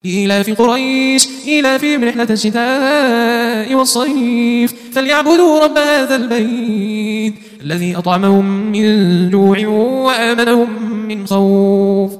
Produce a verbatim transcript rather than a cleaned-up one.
إيلاف قريش إيلافهم رحلة الشتاء والصيف فليعبدوا رب هذا البيت الذي أطعمهم من جوع وآمنهم من خوف.